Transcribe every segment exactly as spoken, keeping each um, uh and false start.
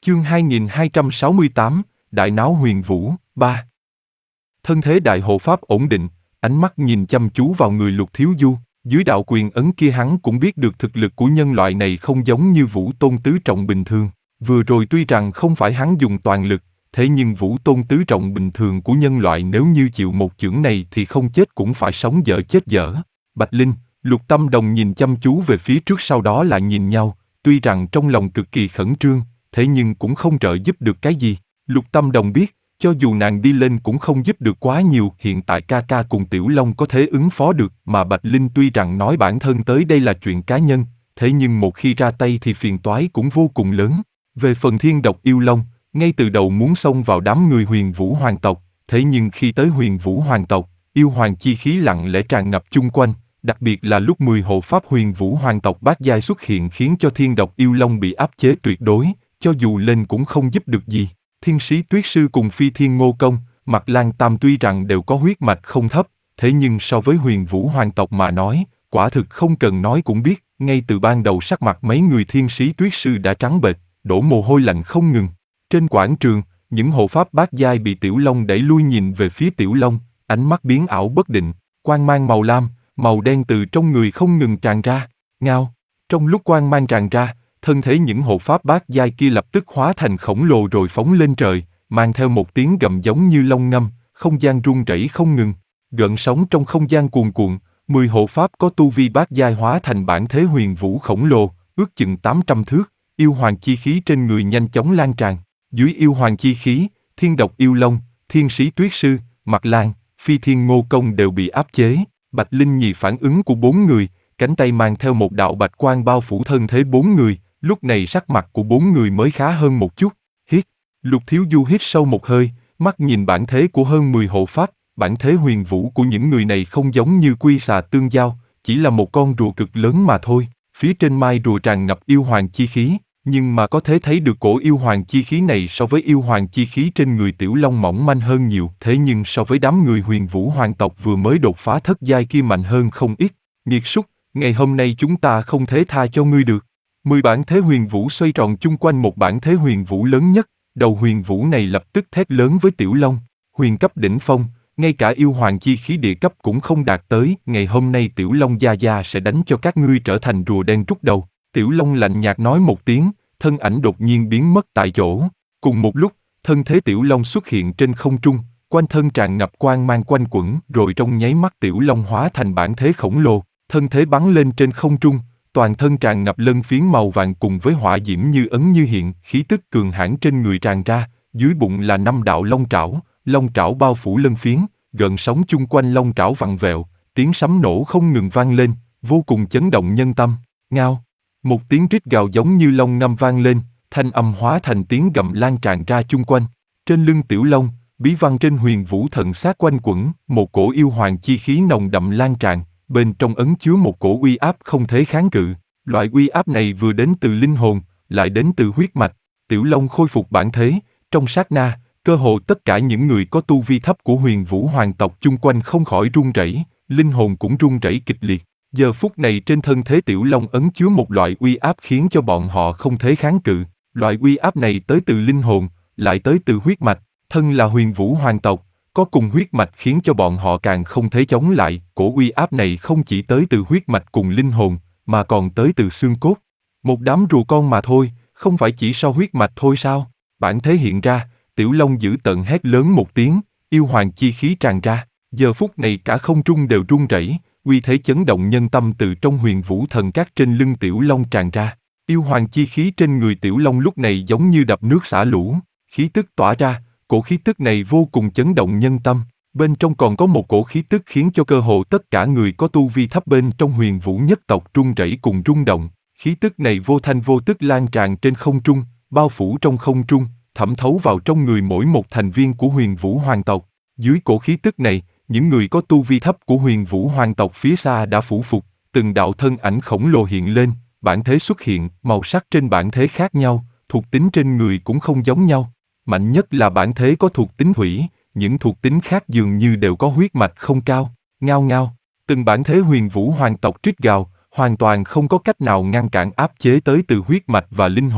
Chương hai nghìn hai trăm sáu mươi tám, Đại náo huyền vũ, ba. Thân thế đại hộ pháp ổn định, ánh mắt nhìn chăm chú vào người Lục Thiếu Du, dưới đạo quyền ấn kia hắn cũng biết được thực lực của nhân loại này không giống như Vũ Tôn tứ trọng bình thường. Vừa rồi tuy rằng không phải hắn dùng toàn lực, thế nhưng Vũ Tôn tứ trọng bình thường của nhân loại nếu như chịu một chưởng này thì không chết cũng phải sống dở chết dở. Bạch Linh, Lục Tâm Đồng nhìn chăm chú về phía trước, sau đó lại nhìn nhau, tuy rằng trong lòng cực kỳ khẩn trương, thế nhưng cũng không trợ giúp được cái gì. Lục Tâm Đồng biết, cho dù nàng đi lên cũng không giúp được quá nhiều, hiện tại ca ca cùng Tiểu Long có thể ứng phó được, mà Bạch Linh tuy rằng nói bản thân tới đây là chuyện cá nhân, thế nhưng một khi ra tay thì phiền toái cũng vô cùng lớn. Về phần Thiên Độc Yêu Long, ngay từ đầu muốn xông vào đám người Huyền Vũ Hoàng tộc, thế nhưng khi tới Huyền Vũ Hoàng tộc, yêu hoàng chi khí lặng lẽ tràn ngập chung quanh, đặc biệt là lúc mười hộ pháp Huyền Vũ Hoàng tộc bát giai xuất hiện khiến cho Thiên Độc Yêu Long bị áp chế tuyệt đối, cho dù lên cũng không giúp được gì. Thiên Sĩ Tuyết Sư cùng Phi Thiên Ngô Công, Mạc Lan Tam tuy rằng đều có huyết mạch không thấp, thế nhưng so với Huyền Vũ Hoàng tộc mà nói, quả thực không cần nói cũng biết, ngay từ ban đầu sắc mặt mấy người Thiên Sĩ Tuyết Sư đã trắng bệch, đổ mồ hôi lạnh không ngừng. Trên quảng trường, những hộ pháp bát giai bị Tiểu Long đẩy lui nhìn về phía Tiểu Long, ánh mắt biến ảo bất định, quang mang màu lam, màu đen từ trong người không ngừng tràn ra. Ngao, trong lúc quang mang tràn ra, thân thể những hộ pháp bát giai kia lập tức hóa thành khổng lồ rồi phóng lên trời, mang theo một tiếng gầm giống như long ngâm, không gian rung rẩy không ngừng. Gợn sóng trong không gian cuồn cuộn, mười hộ pháp có tu vi bát giai hóa thành bản thế huyền vũ khổng lồ, ước chừng tám trăm thước, yêu hoàng chi khí trên người nhanh chóng lan tràn. Dưới yêu hoàng chi khí, Thiên Độc Yêu Long, Thiên Sĩ Tuyết Sư, Mạc Lan, Phi Thiên Ngô Công đều bị áp chế. Bạch Linh nhìn phản ứng của bốn người, cánh tay mang theo một đạo bạch quang bao phủ thân thế bốn người, lúc này sắc mặt của bốn người mới khá hơn một chút. Hít, Lục Thiếu Du hít sâu một hơi, mắt nhìn bản thế của hơn mười hộ pháp, bản thế huyền vũ của những người này không giống như quy xà tương giao, chỉ là một con rùa cực lớn mà thôi. Phía trên mai rùa tràn ngập yêu hoàng chi khí, nhưng mà có thể thấy được cổ yêu hoàng chi khí này so với yêu hoàng chi khí trên người Tiểu Long mỏng manh hơn nhiều, thế nhưng so với đám người Huyền Vũ Hoàng tộc vừa mới đột phá thất giai kia mạnh hơn không ít. Nghiệt súc, ngày hôm nay chúng ta không thể tha cho ngươi được. Mười bản thế huyền vũ xoay tròn chung quanh một bản thế huyền vũ lớn nhất, đầu huyền vũ này lập tức thét lớn với Tiểu Long, huyền cấp đỉnh phong, ngay cả yêu hoàng chi khí địa cấp cũng không đạt tới, ngày hôm nay Tiểu Long gia gia sẽ đánh cho các ngươi trở thành rùa đen trút đầu. Tiểu Long lạnh nhạt nói một tiếng, thân ảnh đột nhiên biến mất tại chỗ. Cùng một lúc, thân thế Tiểu Long xuất hiện trên không trung, quanh thân tràn ngập quang mang quanh quẩn, rồi trong nháy mắt Tiểu Long hóa thành bản thế khổng lồ, thân thế bắn lên trên không trung, toàn thân tràn ngập lân phiến màu vàng cùng với hỏa diễm như ấn như hiện, khí tức cường hãn trên người tràn ra, dưới bụng là năm đạo long trảo, long trảo bao phủ lân phiến, gợn sóng chung quanh long trảo vặn vẹo, tiếng sấm nổ không ngừng vang lên, vô cùng chấn động nhân tâm. Ngao, một tiếng rít gào giống như long ngâm vang lên, thanh âm hóa thành tiếng gầm lan tràn ra chung quanh. Trên lưng Tiểu Long, bí văn trên huyền vũ thần sát quanh quẩn, một cổ yêu hoàng chi khí nồng đậm lan tràn, bên trong ấn chứa một cổ uy áp không thể kháng cự. Loại uy áp này vừa đến từ linh hồn, lại đến từ huyết mạch. Tiểu Long khôi phục bản thế, trong sát na, cơ hồ tất cả những người có tu vi thấp của huyền vũ hoàng tộc chung quanh không khỏi run rẩy, linh hồn cũng run rẩy kịch liệt. Giờ phút này trên thân thế Tiểu Long ấn chứa một loại uy áp khiến cho bọn họ không thể kháng cự. Loại uy áp này tới từ linh hồn, lại tới từ huyết mạch. Thân là huyền vũ hoàng tộc, có cùng huyết mạch khiến cho bọn họ càng không thể chống lại. Cổ uy áp này không chỉ tới từ huyết mạch cùng linh hồn, mà còn tới từ xương cốt. Một đám rùa con mà thôi, không phải chỉ so huyết mạch thôi sao? Bản thế hiện ra, Tiểu Long dữ tợn hét lớn một tiếng, yêu hoàng chi khí tràn ra. Giờ phút này cả không trung đều rung rẩy, uy thế chấn động nhân tâm từ trong huyền vũ thần cát trên lưng Tiểu Long tràn ra. Yêu hoàng chi khí trên người Tiểu Long lúc này giống như đập nước xả lũ, khí tức tỏa ra, cổ khí tức này vô cùng chấn động nhân tâm. Bên trong còn có một cổ khí tức khiến cho cơ hồ tất cả người có tu vi thấp bên trong huyền vũ nhất tộc run rẩy cùng rung động. Khí tức này vô thanh vô tức lan tràn trên không trung, bao phủ trong không trung, thẩm thấu vào trong người mỗi một thành viên của huyền vũ hoàng tộc. Dưới cổ khí tức này, những người có tu vi thấp của huyền vũ hoàng tộc phía xa đã phủ phục, từng đạo thân ảnh khổng lồ hiện lên, bản thế xuất hiện, màu sắc trên bản thế khác nhau, thuộc tính trên người cũng không giống nhau. Mạnh nhất là bản thế có thuộc tính thủy, những thuộc tính khác dường như đều có huyết mạch không cao. Ngao ngao, từng bản thế huyền vũ hoàng tộc rít gào, hoàn toàn không có cách nào ngăn cản áp chế tới từ huyết mạch và linh hồn,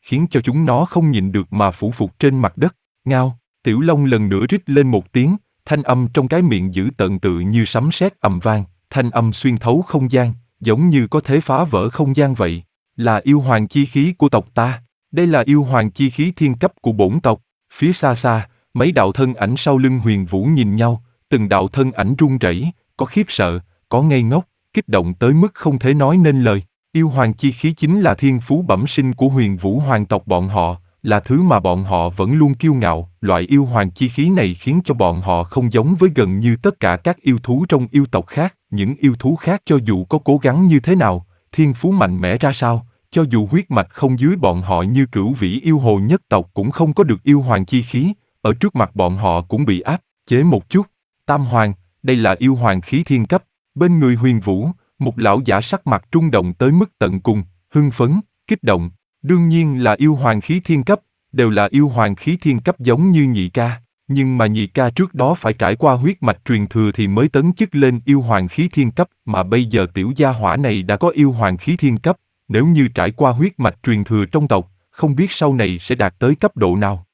khiến cho chúng nó không nhịn được mà phủ phục trên mặt đất. Ngao, Tiểu Long lần nữa rít lên một tiếng, thanh âm trong cái miệng dữ tợn tự như sấm sét ầm vang, thanh âm xuyên thấu không gian, giống như có thể phá vỡ không gian vậy. Là yêu hoàng chi khí của tộc ta, đây là yêu hoàng chi khí thiên cấp của bổn tộc. Phía xa xa, mấy đạo thân ảnh sau lưng Huyền Vũ nhìn nhau, từng đạo thân ảnh run rẩy, có khiếp sợ, có ngây ngốc, kích động tới mức không thể nói nên lời. Yêu hoàng chi khí chính là thiên phú bẩm sinh của Huyền Vũ hoàng tộc bọn họ, là thứ mà bọn họ vẫn luôn kiêu ngạo. Loại yêu hoàng chi khí này khiến cho bọn họ không giống với gần như tất cả các yêu thú trong yêu tộc khác. Những yêu thú khác cho dù có cố gắng như thế nào, thiên phú mạnh mẽ ra sao, cho dù huyết mạch không dưới bọn họ như Cửu Vĩ yêu hồ nhất tộc cũng không có được yêu hoàng chi khí, ở trước mặt bọn họ cũng bị áp chế một chút. Tam hoàng, đây là yêu hoàng khí thiên cấp. Bên người Huyền Vũ, một lão giả sắc mặt trung động tới mức tận cùng, hưng phấn, kích động. Đương nhiên là yêu hoàng khí thiên cấp, đều là yêu hoàng khí thiên cấp giống như nhị ca. Nhưng mà nhị ca trước đó phải trải qua huyết mạch truyền thừa thì mới tấn chức lên yêu hoàng khí thiên cấp, mà bây giờ tiểu gia hỏa này đã có yêu hoàng khí thiên cấp. Nếu như trải qua huyết mạch truyền thừa trong tộc, không biết sau này sẽ đạt tới cấp độ nào.